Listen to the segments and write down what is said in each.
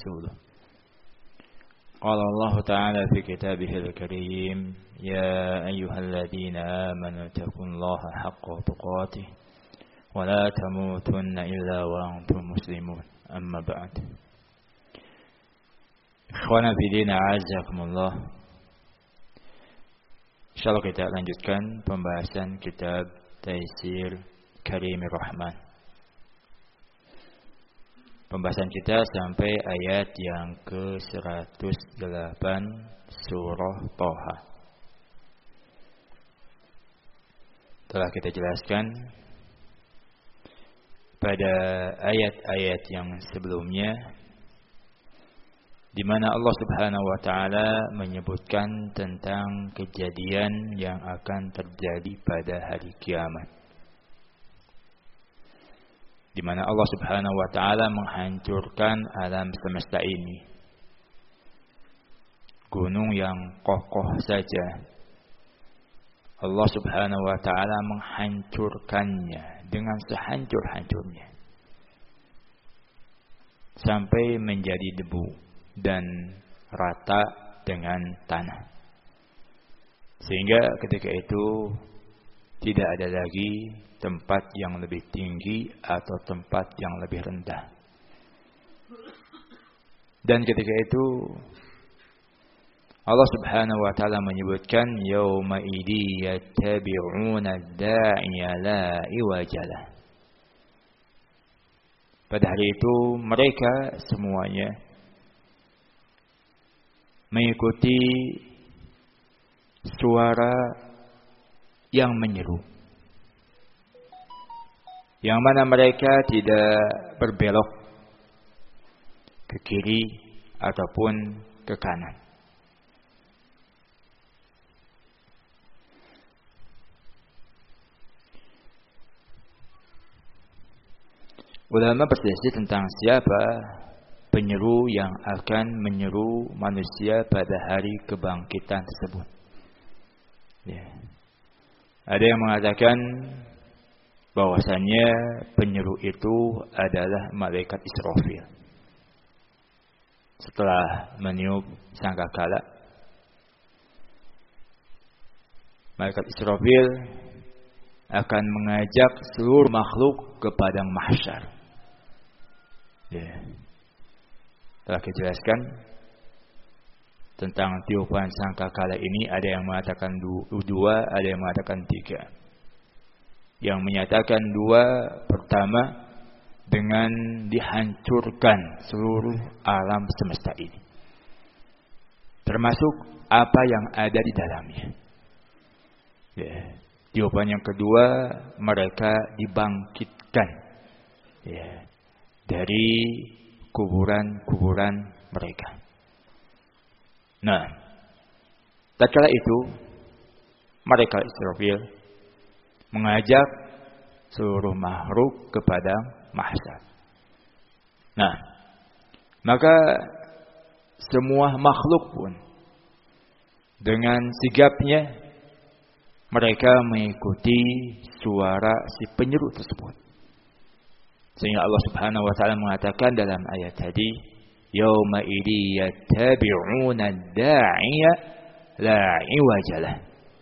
ورسوله. قال الله تعالى في كتابه الكريم: يا أيها الذين آمنوا اتقوا الله حق تقاته ولا تموتن إلا وأنتم مسلمون. أما بعد. Ikhwana fillah, a'azzakumullah. Insyaallah kita lanjutkan pembahasan kitab Taisir Karimir Rahman. Pembahasan kita sampai ayat yang ke-108 surah Thaha. Telah kita jelaskan pada ayat-ayat yang sebelumnya di mana Allah Subhanahu wa taala menyebutkan tentang kejadian yang akan terjadi pada hari kiamat. Di mana Allah Subhanahu wa taala menghancurkan alam semesta ini. Gunung yang kokoh saja Allah Subhanahu wa taala menghancurkannya dengan sehancur-hancurnya sampai menjadi debu dan rata dengan tanah. Sehingga ketika itu tidak ada lagi tempat yang lebih tinggi atau tempat yang lebih rendah. Dan ketika itu Allah Subhanahu wa taala menyebutkan yauma idzi yattabi'una ad-da'iya la iwajalah. Pada hari itu mereka semuanya mengikuti suara yang menyeru, yang mana mereka tidak berbelok ke kiri ataupun ke kanan. Ulama berselisih tentang siapa penyeru yang akan menyeru manusia pada hari kebangkitan tersebut. Ya. Ada yang mengatakan bahwasanya penyeru itu adalah malaikat Israfil. Setelah meniup sangkakala, malaikat Israfil akan mengajak seluruh makhluk ke padang mahsyar. Ya. Telah kita jelaskan tentang tiupan sangkakala ini, ada yang mengatakan dua, ada yang mengatakan tiga. Yang menyatakan dua, pertama dengan dihancurkan seluruh alam semesta ini, termasuk apa yang ada di dalamnya. Ya. Jawaban yang kedua, mereka dibangkitkan dari kuburan-kuburan mereka. Nah, tatkala itu mereka Israfil mengajak seluruh makhluk kepada mahsyar. Nah, maka semua makhluk pun dengan sigapnya mereka mengikuti suara si penyeru tersebut. Sehingga Allah Subhanahu wa taala mengatakan dalam ayat tadi, yauma idzi yattabi'una ad-da'iya la iwajalah.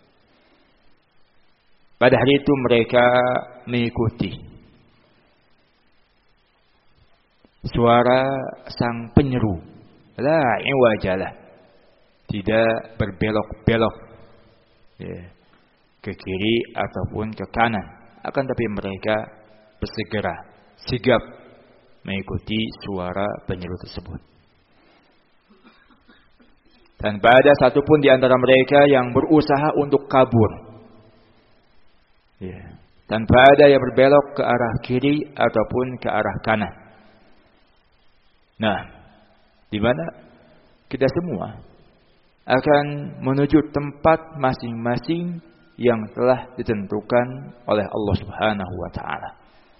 Pada hari itu mereka mengikuti suara sang penyeru, la iwajalah, tidak berbelok-belok ke kiri ataupun ke kanan, akan tapi mereka bersegera, sigap mengikuti suara penyeru tersebut. Tanpa ada satupun di antara mereka yang berusaha untuk kabur. Tanpa ada yang berbelok ke arah kiri ataupun ke arah kanan. Nah, di mana kita semua akan menuju tempat masing-masing yang telah ditentukan oleh Allah Subhanahu wa taala.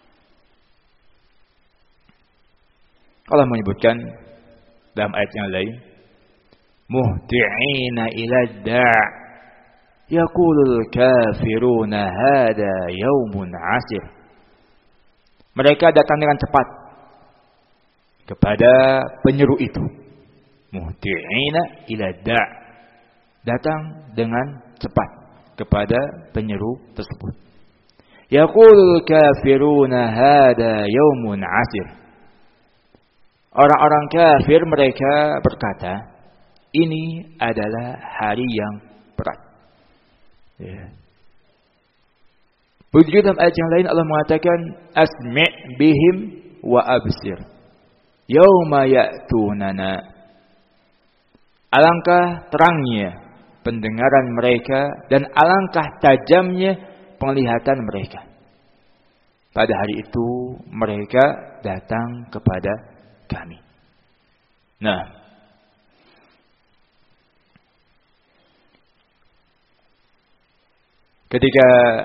Allah menyebutkan dalam ayat yang lain, muhti'ina ila da' yaqulul kafiruna hada yaumun 'asir. Mereka datang dengan cepat kepada penyeru itu. Muhti'ina ila da', datang dengan cepat kepada penyeru tersebut. Yaqulul kafiruna hada yaumun 'asir. Orang-orang kafir mereka berkata, ini adalah hari yang berat. Ya. Begitu dalam ayat yang lain Allah mengatakan, asmi' bihim wa absir yauma ya'tunana. Alangkah terangnya pendengaran mereka dan alangkah tajamnya penglihatan mereka. Pada hari itu mereka datang kepada kami. Nah, ketika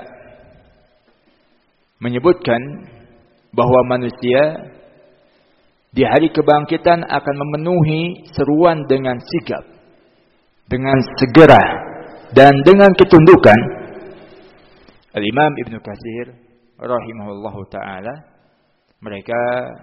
menyebutkan bahwa manusia di hari kebangkitan akan memenuhi seruan dengan sigap, dengan segera, dan dengan ketundukan, Al-Imam Ibnu Katsir rahimahullahu ta'ala, mereka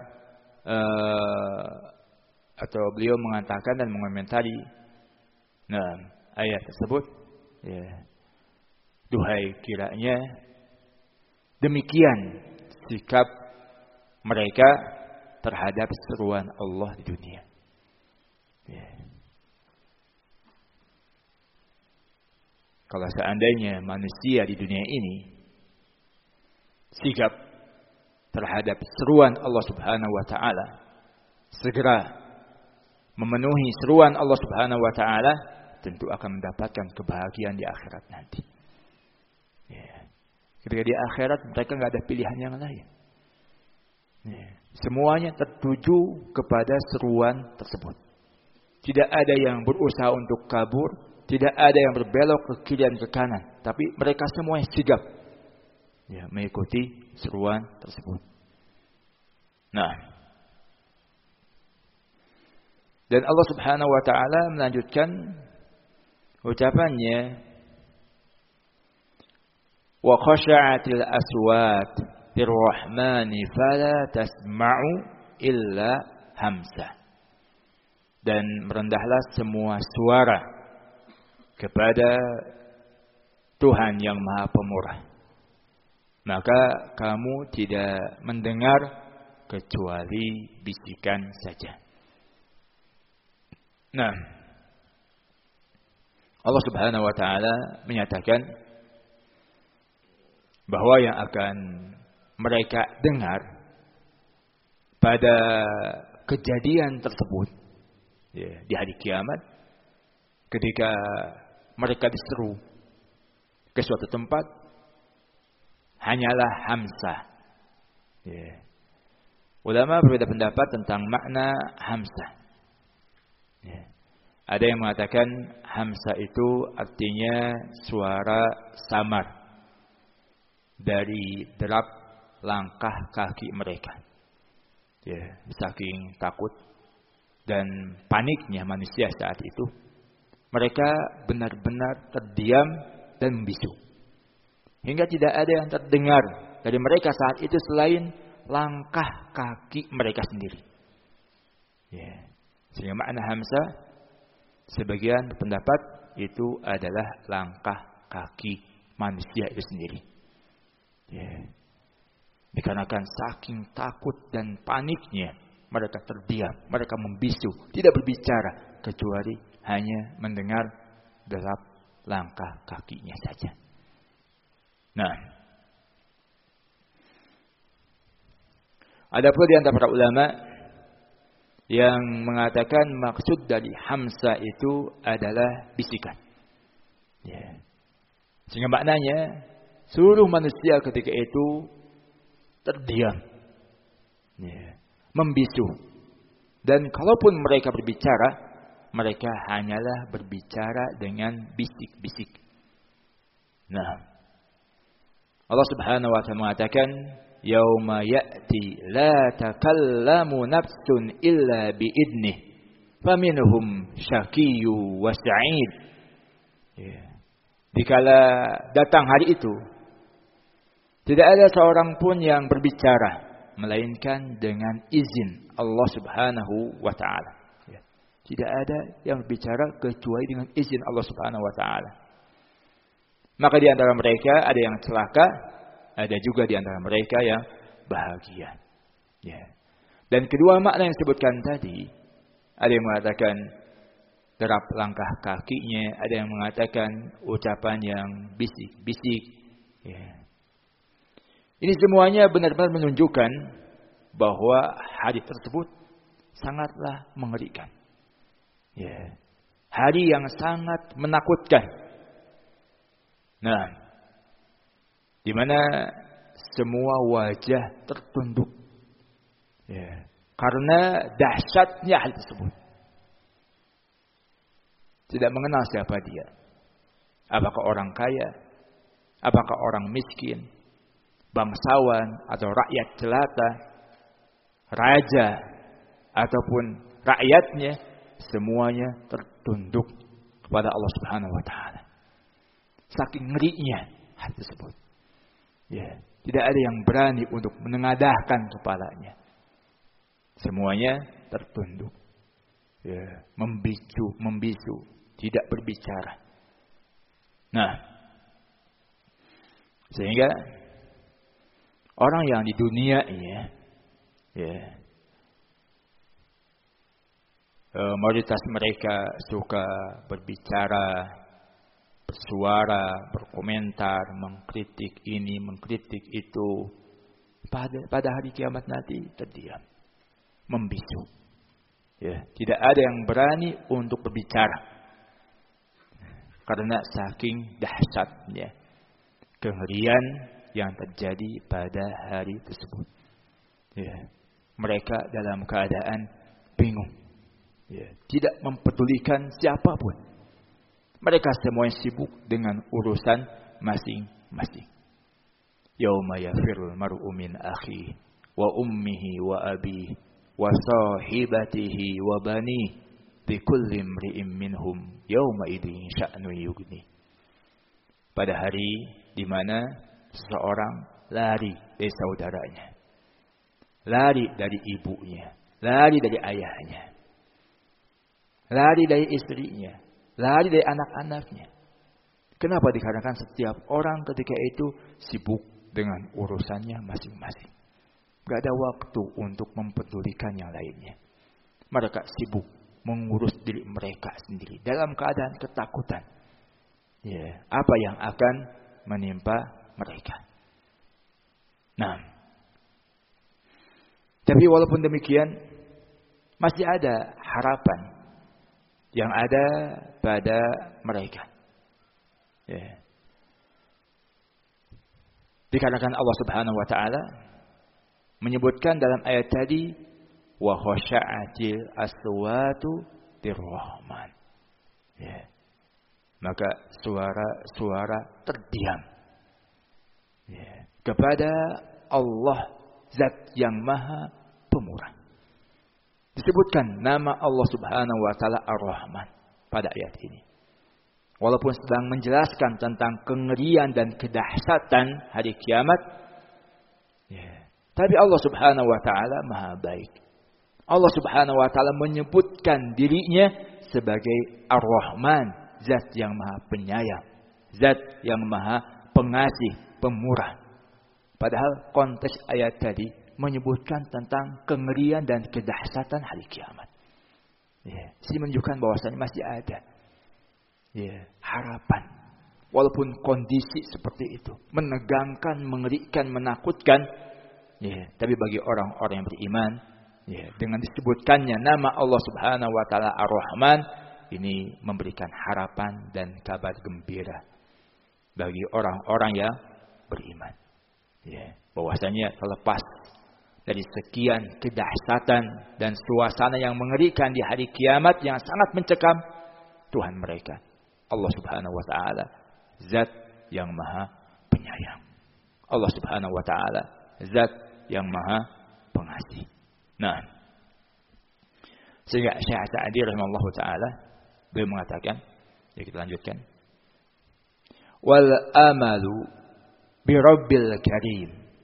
atau beliau mengatakan dan mengomentari ayat tersebut, ya, duhai kiranya demikian sikap mereka terhadap seruan Allah di dunia. Ya. Kalau seandainya manusia di dunia ini sigap terhadap seruan Allah Subhanahu wa taala, segera memenuhi seruan Allah Subhanahu wa taala, tentu akan mendapatkan kebahagiaan di akhirat nanti. Ya. Ketika di akhirat mereka enggak ada pilihan yang lain. Ya. Semuanya tertuju kepada seruan tersebut. Tidak ada yang berusaha untuk kabur, tidak ada yang berbelok ke kiri dan ke kanan, tapi mereka semua sigap, ya, mengikuti seruan tersebut. Nah, dan Allah Subhanahu wa taala melanjutkan ucapannya, wa khasha'atil aswat birrahmani fala tasma'u illa hamsa. Dan merendahlah semua suara kepada Tuhan yang Maha Pemurah, maka kamu tidak mendengar kecuali bisikan saja. Nah, Allah Subhanahu wa taala menyatakan bahwa yang akan mereka dengar pada kejadian tersebut, ya, di hari kiamat, ketika mereka diseru ke suatu tempat, hanyalah hamsah. Ya. Ulama berbeda pendapat tentang makna hamsah. Ya. Ada yang mengatakan hamsah itu artinya suara samar dari derap langkah kaki mereka. Ya, saking takut dan paniknya manusia saat itu, mereka benar-benar terdiam dan membisu. Hingga tidak ada yang terdengar dari mereka saat itu selain langkah kaki mereka sendiri. Ya. Sehingga makna hamsah, sebagian pendapat itu adalah langkah kaki manusia itu sendiri. Ya. Dikarenakan saking takut dan paniknya, mereka terdiam, mereka membisu, tidak berbicara, kecuali hanya mendengar derap langkah kakinya saja. Nah, ada pula di antara para ulama yang mengatakan maksud dari hamsah itu adalah bisikan. Ya. Sehingga maknanya seluruh manusia ketika itu terdiam, ya, membisu. Dan kalaupun mereka berbicara, mereka hanyalah berbicara dengan bisik-bisik. Nah, Allah Subhanahu wa taala mengatakan, yauma ya'ti la takallamu nafsun illa biidnih faminhum syaqiyyu wa sa'id. Ya. Dikala datang hari itu, tidak ada seorang pun yang berbicara melainkan dengan izin Allah Subhanahu wa taala. Ya. Tidak ada yang berbicara kecuali dengan izin Allah Subhanahu wa taala. Maka di antara mereka ada yang celaka, ada juga di antara mereka yang bahagia. Ya. Dan kedua makna yang disebutkan tadi, ada yang mengatakan derap langkah kakinya, ada yang mengatakan ucapan yang bisik-bisik. Ya. Ini semuanya benar-benar menunjukkan bahwa hari tersebut sangatlah mengerikan. Ya. Hari yang sangat menakutkan. Nah, di mana semua wajah tertunduk. Ya. Karena dahsyatnya hal tersebut. Tidak mengenal siapa dia. Apakah orang kaya? Apakah orang miskin? Bangsawan atau rakyat jelata? Raja ataupun rakyatnya? Semuanya tertunduk kepada Allah Subhanahu wa taala. Saking ngerinya hal tersebut. Ya, tidak ada yang berani untuk menengadahkan kepalanya. Semuanya tertunduk. Ya, membisu, tidak berbicara. Nah, sehingga orang yang di dunia ini, mayoritas mereka suka berbicara, bersuara, berkomentar, mengkritik ini, mengkritik itu. Pada hari kiamat nanti terdiam, membisu. Ya, tidak ada yang berani untuk berbicara. Karena saking dahsyatnya kengerian yang terjadi pada hari tersebut. Ya, mereka dalam keadaan bingung. Ya, tidak mempedulikan siapapun. Mereka semuanya sibuk dengan urusan masing-masing. Yauma yafirul mar'u min akhihi wa ummihi wa abihi wa sahibatihi wa bani likulli imri'in minhum yauma idzin sya'nu yughni. Pada hari di mana seseorang lari dari saudaranya, lari dari ibunya, lari dari ayahnya, lari dari istrinya, lari dari anak-anaknya. Kenapa? Dikarenakan setiap orang ketika itu sibuk dengan urusannya masing-masing. Gak ada waktu untuk mempedulikan yang lainnya. Mereka sibuk mengurus diri mereka sendiri dalam keadaan ketakutan. Ya, apa yang akan menimpa mereka. Nah, tapi walaupun demikian, masih ada harapan yang ada pada mereka. Ya. Dikarenakan Allah Subhanahu wa taala menyebutkan dalam ayat tadi, wa khasya'atil aswatu lirrahman. Ya. Maka suara-suara terdiam. Ya. Kepada Allah Zat yang Maha Pemurah. Disebutkan nama Allah Subhanahu wa taala Ar-Rahman pada ayat ini. Walaupun sedang menjelaskan tentang kengerian dan kedahsyatan hari kiamat, ya, tapi Allah Subhanahu wa taala Maha baik. Allah Subhanahu wa taala menyebutkan dirinya sebagai Ar-Rahman, Zat yang Maha Penyayang, Zat yang Maha Pengasih, Pemurah. Padahal konteks ayat tadi menyebutkan tentang kengerian dan kedahsyatan hari kiamat. Ya, ini menunjukkan bahwasanya masih ada harapan. Walaupun kondisi seperti itu menegangkan, mengerikan, menakutkan, tapi bagi orang-orang yang beriman, dengan disebutkannya nama Allah Subhanahu wa taala Ar-Rahman, ini memberikan harapan dan kabar gembira bagi orang-orang yang beriman. Bahwasanya terlepas dari sekian kedahsyatan dan suasana yang mengerikan di hari kiamat yang sangat mencekam, Tuhan mereka, Allah Subhanahu wa taala, Zat yang Maha Penyayang. Allah Subhanahu wa taala, Zat yang Maha Pengasih. Nah, sehingga Syekh Sa'di rahimahullah taala beliau mengatakan, kita lanjutkan. Wal amalu bi Rabbil Karim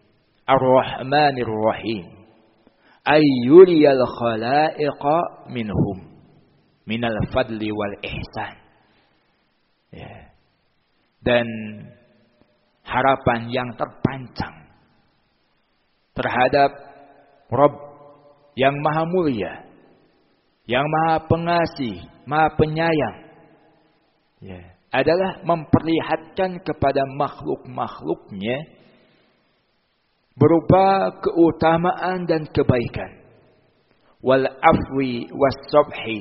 Ar-Rahmanir Rahim. Ayyuriyal khalaiqa minhum minal fadli wal ihsan. Ya. Dan harapan yang terpancang terhadap Rabb yang maha mulia, yang maha pengasih, maha penyayang, ya, adalah memperlihatkan kepada makhluk-makhluknya berupa keutamaan dan kebaikan. Wal afwi was sabhi,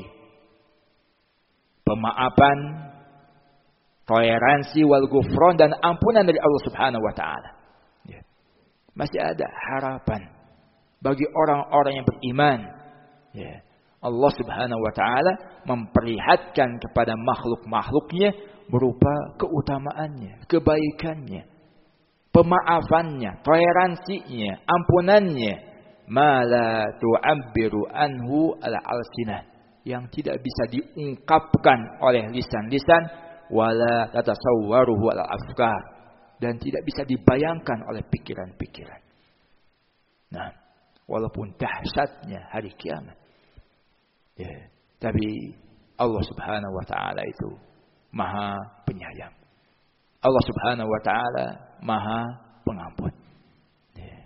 pemaafan, toleransi, wal ghufran, dan ampunan dari Allah Subhanahu wa taala. Ya. Masih ada harapan bagi orang-orang yang beriman. Ya. Allah Subhanahu wa taala memperlihatkan kepada makhluk-makhluknya berupa keutamaannya, kebaikannya, pemaafannya, toleransinya, ampunannya, ma la tu'abbiru anhu al-alsinah, yang tidak bisa diungkapkan oleh lisan-lisan, wala tatasawwaruhu al-afkar, dan tidak bisa dibayangkan oleh pikiran-pikiran. Nah, walaupun dahsyatnya hari kiamat, ya, tapi Allah Subhanahu wa taala itu Maha Penyayang. Allah Subhanahu wa taala Maha Pengampun. Ya.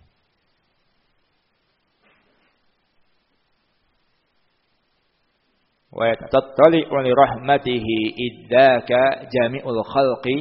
Wa tattali'u li rahmatihi iddaka jami'ul khalqi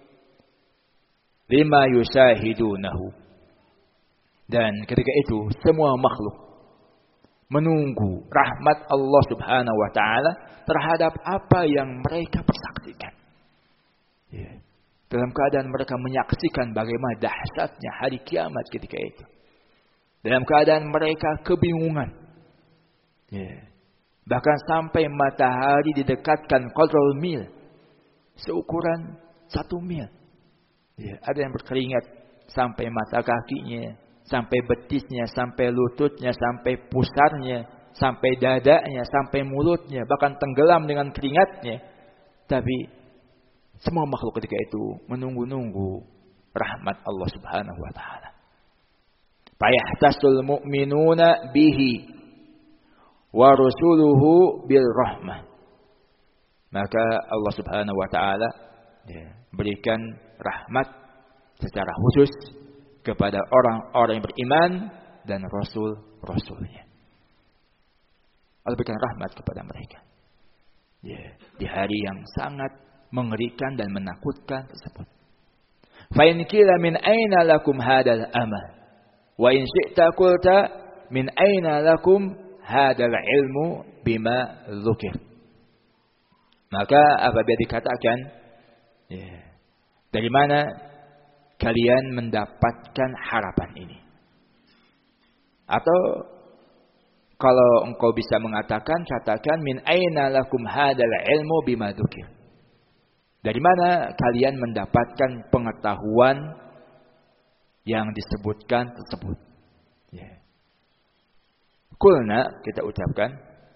lima yusahidunahu. Dan ketika itu semua makhluk menunggu rahmat Allah Subhanahu wa taala terhadap apa yang mereka persaksikan. Ya. Dalam keadaan mereka menyaksikan bagaimana dahsyatnya hari kiamat ketika itu. Dalam keadaan mereka kebingungan. Ya. Bahkan sampai matahari didekatkan qadrul mil, seukuran 1 mil. Ya. Ada yang berkeringat sampai mata kakinya, sampai betisnya, sampai lututnya, sampai pusarnya, sampai dadanya, sampai mulutnya, bahkan tenggelam dengan keringatnya. Tapi semua makhluk ketika itu menunggu-nunggu rahmat Allah Subhanahu wa taala. Fayahtasul mu'minuna bihi wa rusuluhu bil rahmah. Maka Allah Subhanahu wa taala berikan rahmat secara khusus kepada orang-orang yang beriman dan rasul-rasulnya. Allah berikan rahmat kepada mereka. Ya, di hari yang sangat mengerikan dan menakutkan tersebut. Fa in qila min aina lakum hadzal amal? Wa in syi'ta qulta min aina lakum hadzal ilmu bima dzukir? Maka apabila dikatakan, ya, dari mana kalian mendapatkan harapan ini? Atau kalau engkau bisa mengatakan, katakan min aina lakum hadzal ilmu bima dzukir? Dari mana kalian mendapatkan pengetahuan yang disebutkan tersebut? Ya. Qulna, kita ucapkan,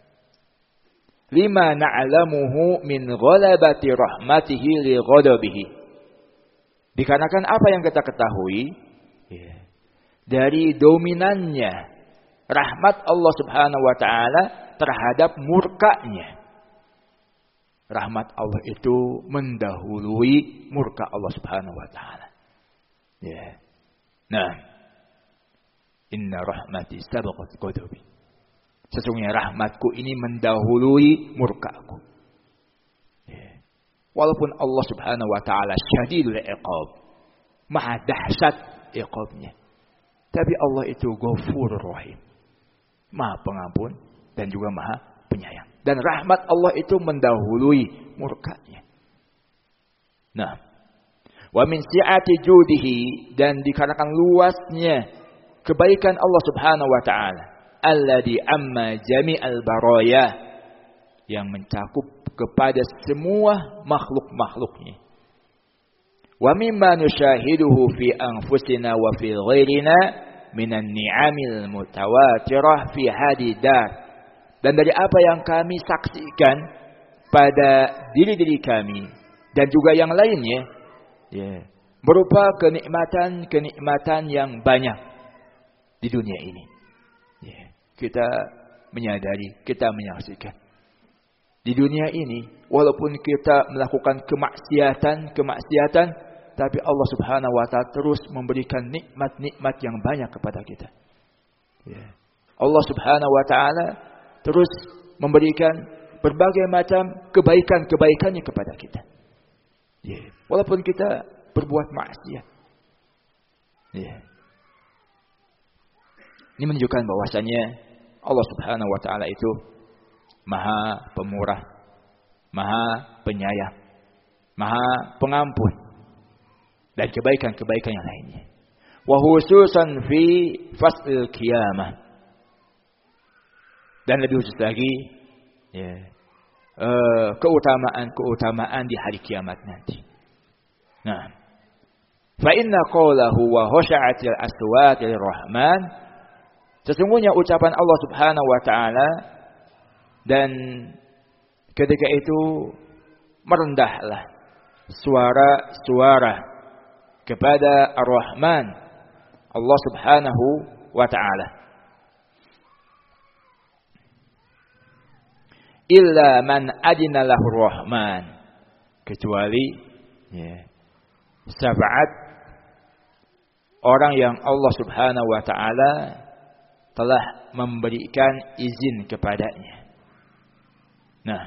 lima na'lamuhu min ghalabati rahmatihi li ghadabihi. Dikarenakan apa yang kita ketahui, ya, dari dominannya rahmat Allah Subhanahu wa taala terhadap murkanya. Rahmat Allah itu mendahului murka Allah Subhanahu wa taala. Ya. Nah, inna rahmati sabaqat ghadabi. Sesungguhnya rahmatku ini mendahului murkaku. Ya. Walaupun Allah Subhanahu wa taala syadidul iqab, maha dahsyat iqabnya, tapi Allah itu Ghafurur Rahim, maha pengampun dan juga maha penyayang. Dan rahmat Allah itu mendahului murkanya. Nah, wa min si'ati judihi, dan dikarenakan luasnya kebaikan Allah Subhanahu wa taala, alladzi amma jami'al baraya, yang mencakup kepada semua makhluk-makhluknya. Wa mimma nusyahiduhu fi anfusina wa fi ghairina minan ni'amil mutawatirah fi hadidar. Dan dari apa yang kami saksikan pada diri-diri kami dan juga yang lainnya, ya, berupa kenikmatan-kenikmatan yang banyak di dunia ini. Ya, kita menyadari, kita menyaksikan. Di dunia ini, walaupun kita melakukan kemaksiatan, tapi Allah Subhanahu wa Ta'ala terus memberikan nikmat-nikmat yang banyak kepada kita. Ya. Allah Subhanahu wa Ta'ala terus memberikan berbagai macam kebaikan-kebaikannya kepada kita. Ya. Walaupun kita berbuat maksiat. Ya. Ini menunjukkan bahwasanya Allah Subhanahu wa Ta'ala itu Maha Pemurah, Maha Penyayang, Maha Pengampun, dan kebaikan-kebaikan yang lainnya. Wa khususan fi faslil qiyamah. Dan lebih khusus lagi, ya, keutamaan di hari kiamat nanti. Nah, fa inna qawlahu wa khasha'atil aswatil rahman. Sesungguhnya ucapan Allah Subhanahu wa Ta'ala, dan ketika itu merendahlah suara-suara kepada Ar-Rahman, Allah Subhanahu wa Ta'ala. Illa man adina lahu Rahman, kecuali sab'at orang yang Allah Subhanahu wa Ta'ala telah memberikan izin kepadanya. Nah,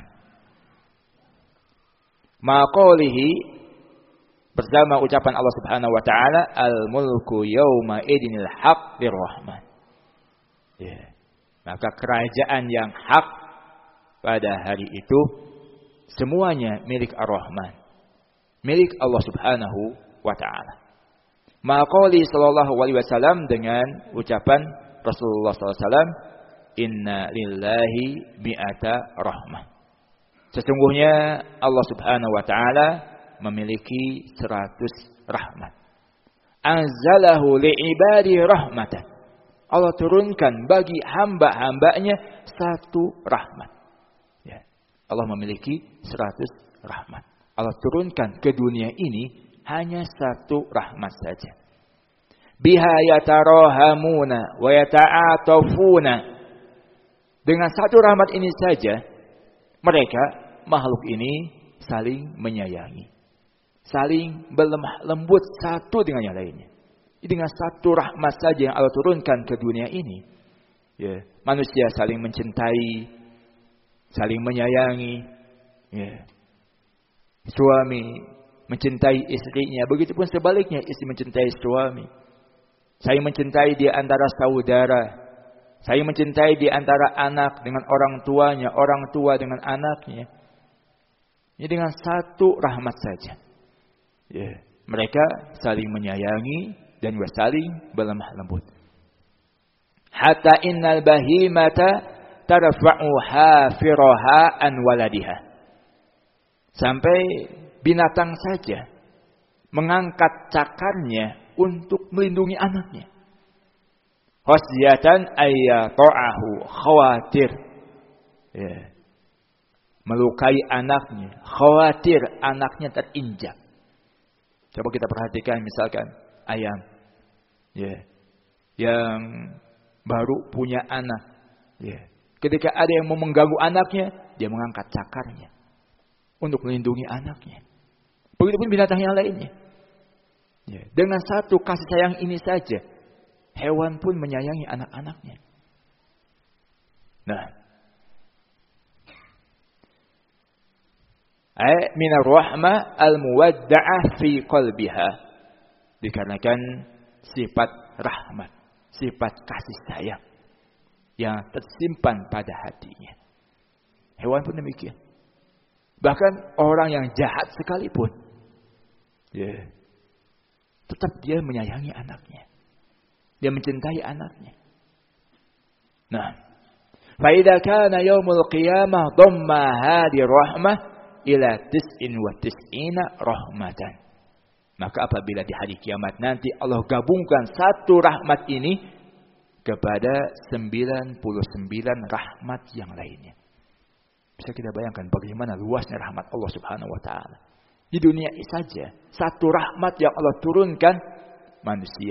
maqalihi, bersama ucapan Allah Subhanahu wa Ta'ala, al-mulku yawma idinil haq lirrahman. Ya. Maka kerajaan yang hak pada hari itu semuanya milik Ar-Rahman, milik Allah Subhanahu wa Ta'ala. Maqali sallallahu alaihi wasallam, dengan ucapan Rasulullah sallallahu alaihi wasallam, inna lillahi mi'ata rahmah. Sesungguhnya Allah Subhanahu wa Ta'ala memiliki 100 rahmat. Anzalahu li'ibadi rahmatan. Allah turunkan bagi hamba-hambanya 1 rahmat. Ya. Allah memiliki 100 rahmat. Allah turunkan ke dunia ini hanya 1 rahmat saja. Biha yatarahamuna wa yata'atafuna. Dengan 1 rahmat ini saja, mereka, makhluk ini, saling menyayangi, saling berlemah lembut satu dengan yang lainnya. Dengan 1 rahmat saja yang Allah turunkan ke dunia ini, ya, manusia saling mencintai, saling menyayangi. Ya. Suami mencintai istrinya, begitupun sebaliknya, istri mencintai suami. Saling mencintai di antara saudara. Saya mencintai di antara anak dengan orang tuanya, orang tua dengan anaknya. Ini dengan 1 rahmat saja. Ya, mereka saling menyayangi dan juga saling berlemah lembut. Hatta innal bahimata tarfa'u hafiraha an waladiha. Sampai binatang saja mengangkat cakarnya untuk melindungi anaknya. Khasyatan ayyata'ahu, khawatir, ya, melukai anaknya, khawatir anaknya terinjak. Coba kita perhatikan misalkan ayam, ya, yang baru punya anak, ya, ketika ada yang mau mengganggu anaknya, dia mengangkat cakarnya untuk melindungi anaknya. Begitupun binatang yang lainnya. Ya, dengan 1 kasih sayang ini saja, hewan pun menyayangi anak-anaknya. Nah, minar rahmah al-muwadda'ah fi qalbiha. Dikarenakan sifat rahmat, sifat kasih sayang yang tersimpan pada hatinya. Hewan pun demikian. Bahkan orang yang jahat sekalipun, ya, tetap dia menyayangi anaknya. Dia mencintai anaknya. Nah, fa idza kana yaumul qiyamah dhamma hadhihi rahmah ila 99 rahmatan. Maka apabila di hari kiamat nanti Allah gabungkan 1 rahmat ini kepada 99 rahmat yang lainnya. Bisa kita bayangkan bagaimana luasnya rahmat Allah Subhanahu wa Ta'ala. Di dunia ini saja 1 rahmat yang Allah turunkan, manusia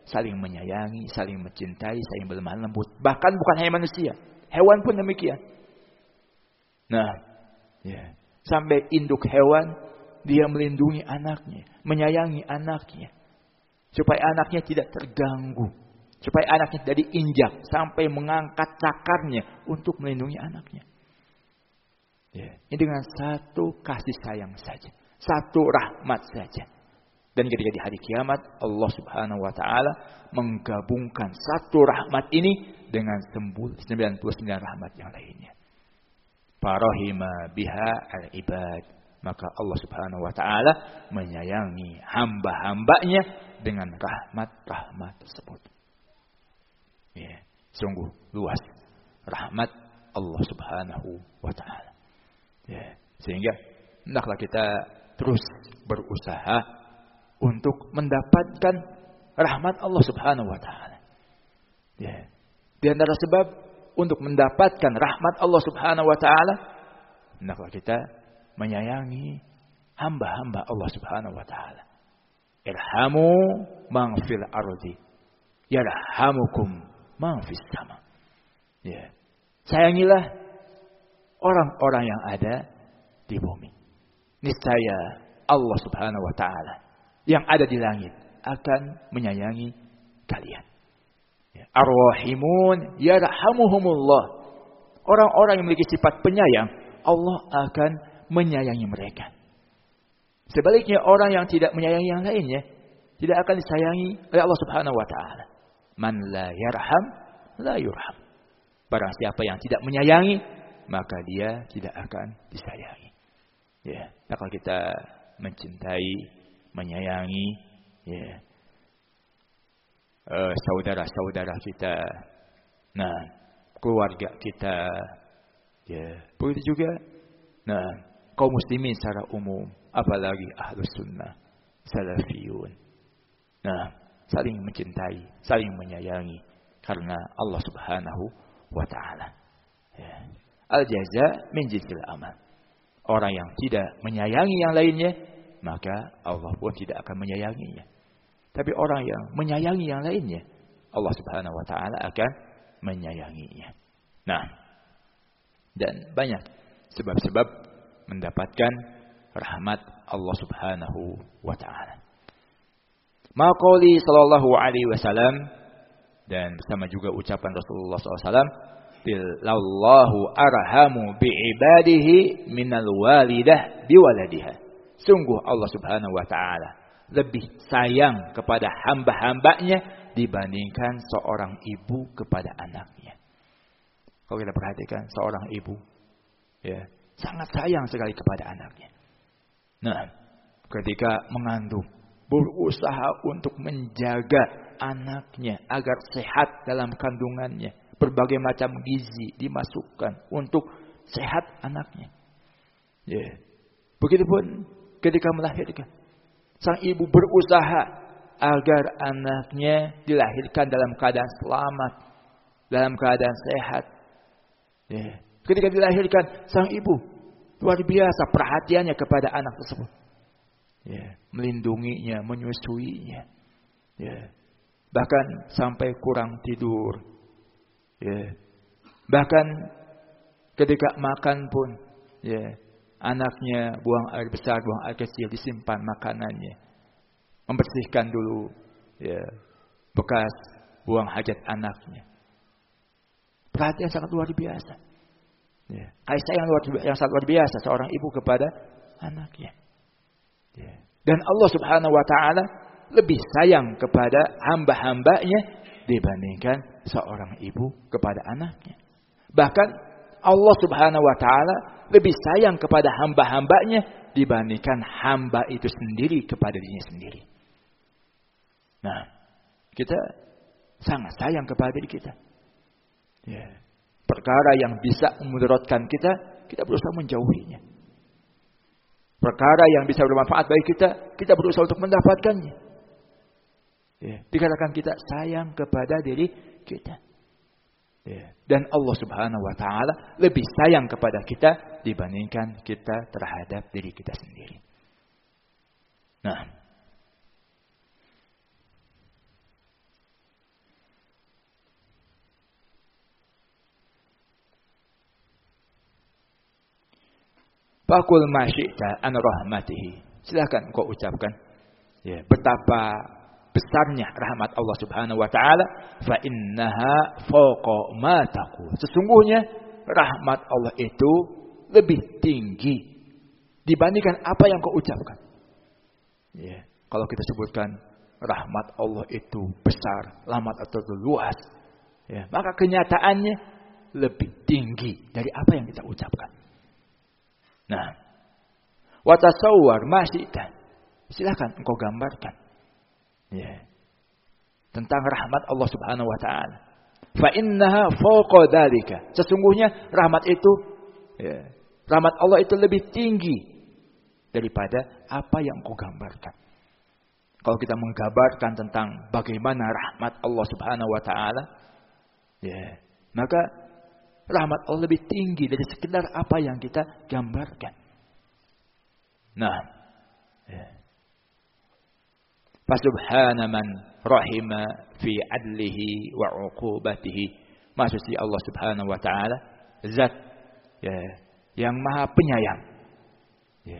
saling menyayangi, saling mencintai, saling berlemah lembut. Bahkan bukan hanya manusia, hewan pun demikian. Nah, ya, sampai induk hewan dia melindungi anaknya, menyayangi anaknya, supaya anaknya tidak terganggu, supaya anaknya tidak diinjak, sampai mengangkat cakarnya untuk melindungi anaknya. Ya, ini dengan satu kasih sayang saja, satu rahmat saja. Dan ketika di hari kiamat Allah Subhanahu wa taala menggabungkan satu rahmat ini dengan 99 rahmat yang lainnya. Farahima biha al-ibad. Maka Allah Subhanahu wa taala menyayangi hamba-hambanya dengan rahmat-rahmat tersebut. Ya, sungguh luas rahmat Allah Subhanahu wa taala. Ya, sehingga hendaklah kita terus berusaha untuk mendapatkan rahmat Allah Subhanahu wa taala. Ya. Di antara sebab untuk mendapatkan rahmat Allah Subhanahu wa taala, hendaklah kita menyayangi hamba-hamba Allah Subhanahu wa taala. Irhamu man fil ardi yarhamukum man fis sama. Ya. Sayangilah orang-orang yang ada di bumi. Niscaya Allah Subhanahu wa taala yang ada di langit akan menyayangi kalian. Ar-Rahimun yarhamuhumullah. Orang-orang yang memiliki sifat penyayang, Allah akan menyayangi mereka. Sebaliknya orang yang tidak menyayangi yang lainnya, tidak akan disayangi oleh Allah Subhanahu wa taala. Man la yarham la yurham. Barang siapa yang tidak menyayangi, maka dia tidak akan disayangi. Ya, kalau kita mencintai, menyayangi, ya, saudara-saudara kita, nah, keluarga kita, ya, begitu juga, nah, kaum muslimin secara umum, apalagi ahlus sunnah, salafiyun, nah, saling mencintai, saling menyayangi, karena Allah Subhanahu wa taala. Ya. Al-jaza min jinsil amal. Orang yang tidak menyayangi yang lainnya, maka Allah pun tidak akan menyayanginya. Tapi orang yang menyayangi yang lainnya, Allah Subhanahu wa taala akan menyayanginya. Nah, dan banyak sebab-sebab mendapatkan rahmat Allah Subhanahu wa taala. Maqali sallallahu alaihi wasallam, dan bersama juga ucapan Rasulullah SAW, Billallahu arhamu bi'ibadihi minal walidah biwaladiha. Sungguh Allah Subhanahu wa taala lebih sayang kepada hamba-hambanya dibandingkan seorang ibu kepada anaknya. Kalau kita perhatikan seorang ibu, ya, sangat sayang sekali kepada anaknya. Nah, ketika mengandung, berusaha untuk menjaga anaknya agar sehat dalam kandungannya. Berbagai macam gizi dimasukkan untuk sehat anaknya. Ya. Begitupun ketika melahirkan, sang ibu berusaha agar anaknya dilahirkan dalam keadaan selamat, dalam keadaan sehat. Ya. Ketika dilahirkan, sang ibu luar biasa perhatiannya kepada anak tersebut. Ya. Melindunginya, menyusuinya. Ya. Bahkan sampai kurang tidur. Ya. Bahkan ketika makan pun, ya, anaknya buang air besar, buang air kecil, disimpan makanannya, membersihkan dulu, ya, bekas buang hajat anaknya. Perhatian sangat luar biasa. Ya. Kasih sayang yang sangat luar biasa seorang ibu kepada anaknya. Ya. Dan Allah Subhanahu wa taala lebih sayang kepada hamba-hambanya dibandingkan seorang ibu kepada anaknya. Bahkan Allah Subhanahu wa taala lebih sayang kepada hamba-hambanya dibandingkan hamba itu sendiri kepada dirinya sendiri. Nah, kita sangat sayang kepada diri kita. Ya. Perkara yang bisa memudaratkan kita, kita berusaha menjauhinya. Perkara yang bisa bermanfaat bagi kita, kita berusaha untuk mendapatkannya. Ya, dikatakan kita sayang kepada diri kita. Ya. Dan Allah Subhanahu wa taala lebih sayang kepada kita dibandingkan kita terhadap diri kita sendiri. Nah, Faqul ma syi'ta an rahmatihi. Silakan engkau ucapkan ya, betapa besarnya rahmat Allah Subhanahu wa taala. Fa innaha fawqa ma taqul. Sesungguhnya rahmat Allah itu lebih tinggi dibandingkan apa yang kau ucapkan. Ya, kalau kita sebutkan rahmat Allah itu besar, rahmat atau luas, ya, maka kenyataannya lebih tinggi dari apa yang kita ucapkan. Nah, wa tasawwar ma syi'ta. Silakan engkau gambarkan ya, tentang rahmat Allah Subhanahu wa taala. Fa innaha fawqa dzalika. Sesungguhnya rahmat itu ya, rahmat Allah itu lebih tinggi daripada apa yang engkau gambarkan. Kalau kita menggambarkan tentang bagaimana rahmat Allah Subhanahu wa taala, ya, maka rahmat Allah lebih tinggi dari sekedar apa yang kita gambarkan. Nah, ya. Fasubhana man rahima fi adlihi wa uqubatihi. Maksudnya Allah Subhanahu wa taala zat ya, yang maha penyayang ya,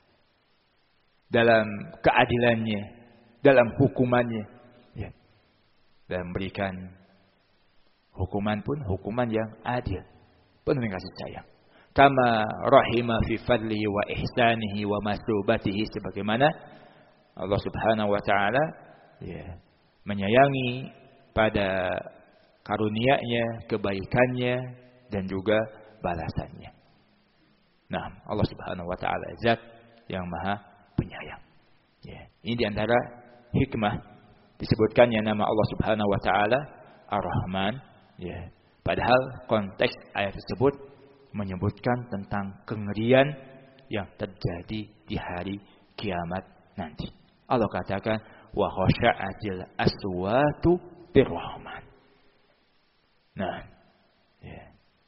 dalam keadilannya, dalam hukumannya ya, dan memberikan hukuman pun hukuman yang adil, penuh kasih sayang. Kama rahima fi fadlihi wa ihsanihi wa masubatihi, sebagaimana Allah Subhanahu wa taala ya, menyayangi pada karunia-Nya, kebaikannya dan juga balasannya. Nah, Allah Subhanahu wa taala zat yang maha penyayang. Ya, ini di antara hikmah disebutkannya nama Allah Subhanahu wa taala Ar-Rahman ya. Padahal konteks ayat tersebut menyebutkan tentang kengerian yang terjadi di hari kiamat nanti. Allah katakan wa khasya'atil aswatu birrahman. Nah, ya.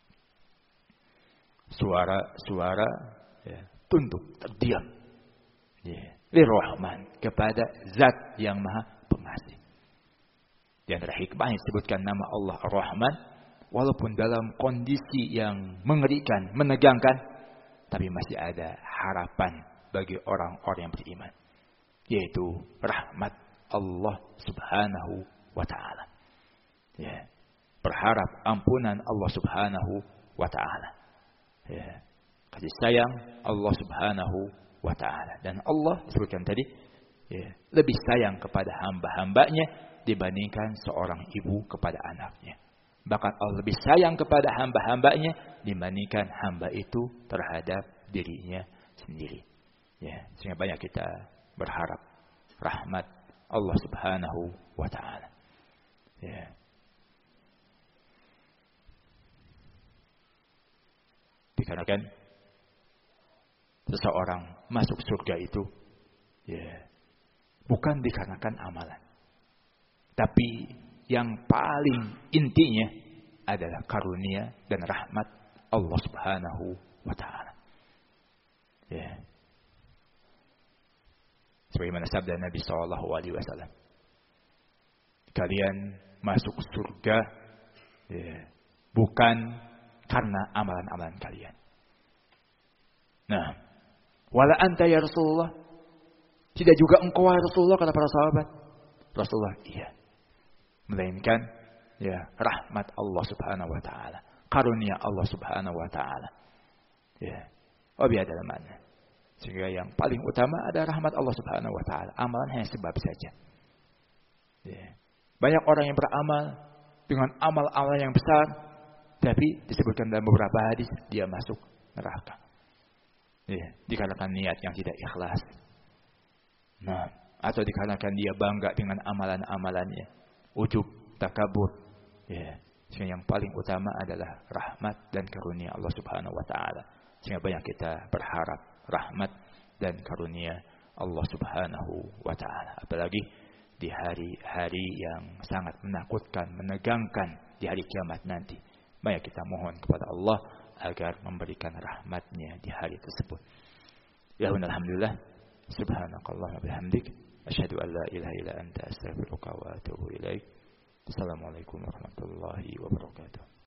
Suara-suara ya, tunduk, terdiam. Ya, birrahman, kepada zat yang maha pengasih. Di antara hikmah yang disebutkan nama Allah Ar-Rahman, walaupun dalam kondisi yang mengerikan, menegangkan, tapi masih ada harapan bagi orang-orang yang beriman, yaitu rahmat Allah Subhanahu wa taala. Ya, berharap ampunan Allah Subhanahu wa taala. Ya, kasih sayang Allah Subhanahu wa taala, dan Allah disebutkan tadi ya, lebih sayang kepada hamba-hambanya dibandingkan seorang ibu kepada anaknya. Bahkan Allah lebih sayang kepada hamba-hambanya dibandingkan hamba itu terhadap dirinya sendiri. Ya, sehingga banyak kita berharap rahmat Allah Subhanahu wa taala. Ya. Dikarenakan seseorang masuk surga itu ya, bukan dikarenakan amalan, tapi yang paling intinya adalah karunia dan rahmat Allah Subhanahu wa taala. Ya. Sebagaimana sabda Nabi SAW, kalian masuk surga ya, bukan karena amalan-amalan kalian. Nah, wala anta ya Rasulullah, tidak juga engkau ya Rasulullah, kata para sahabat. Rasulullah, iya, melainkan ya rahmat Allah Subhanahu wa taala, karunia Allah Subhanahu wa taala. Ya, dalam mana? Sehingga yang paling utama adalah rahmat Allah Subhanahu wa taala. Amalan hanya sebab saja. Ya. Banyak orang yang beramal dengan amal-amal yang besar, tapi disebutkan dalam beberapa hadis dia masuk neraka. Ya, dikarenakan niat yang tidak ikhlas. Nah, atau dikarenakan dia bangga dengan amalan-amalannya, ujub, takabur. Ya, sehingga yang paling utama adalah rahmat dan karunia Allah Subhanahu wa taala. Sehingga banyak kita berharap rahmat dan karunia Allah Subhanahu wa taala, apalagi di hari-hari yang sangat menakutkan, menegangkan, di hari kiamat nanti. Banyak kita mohon kepada Allah agar memberikan rahmatnya di hari tersebut. Ya alhamdulillah, subhanakallah wa bihamdik, asyhadu an la ilaha illa anta, astaghfiruka wa atubu ilaik. Assalamualaikum warahmatullahi wabarakatuh.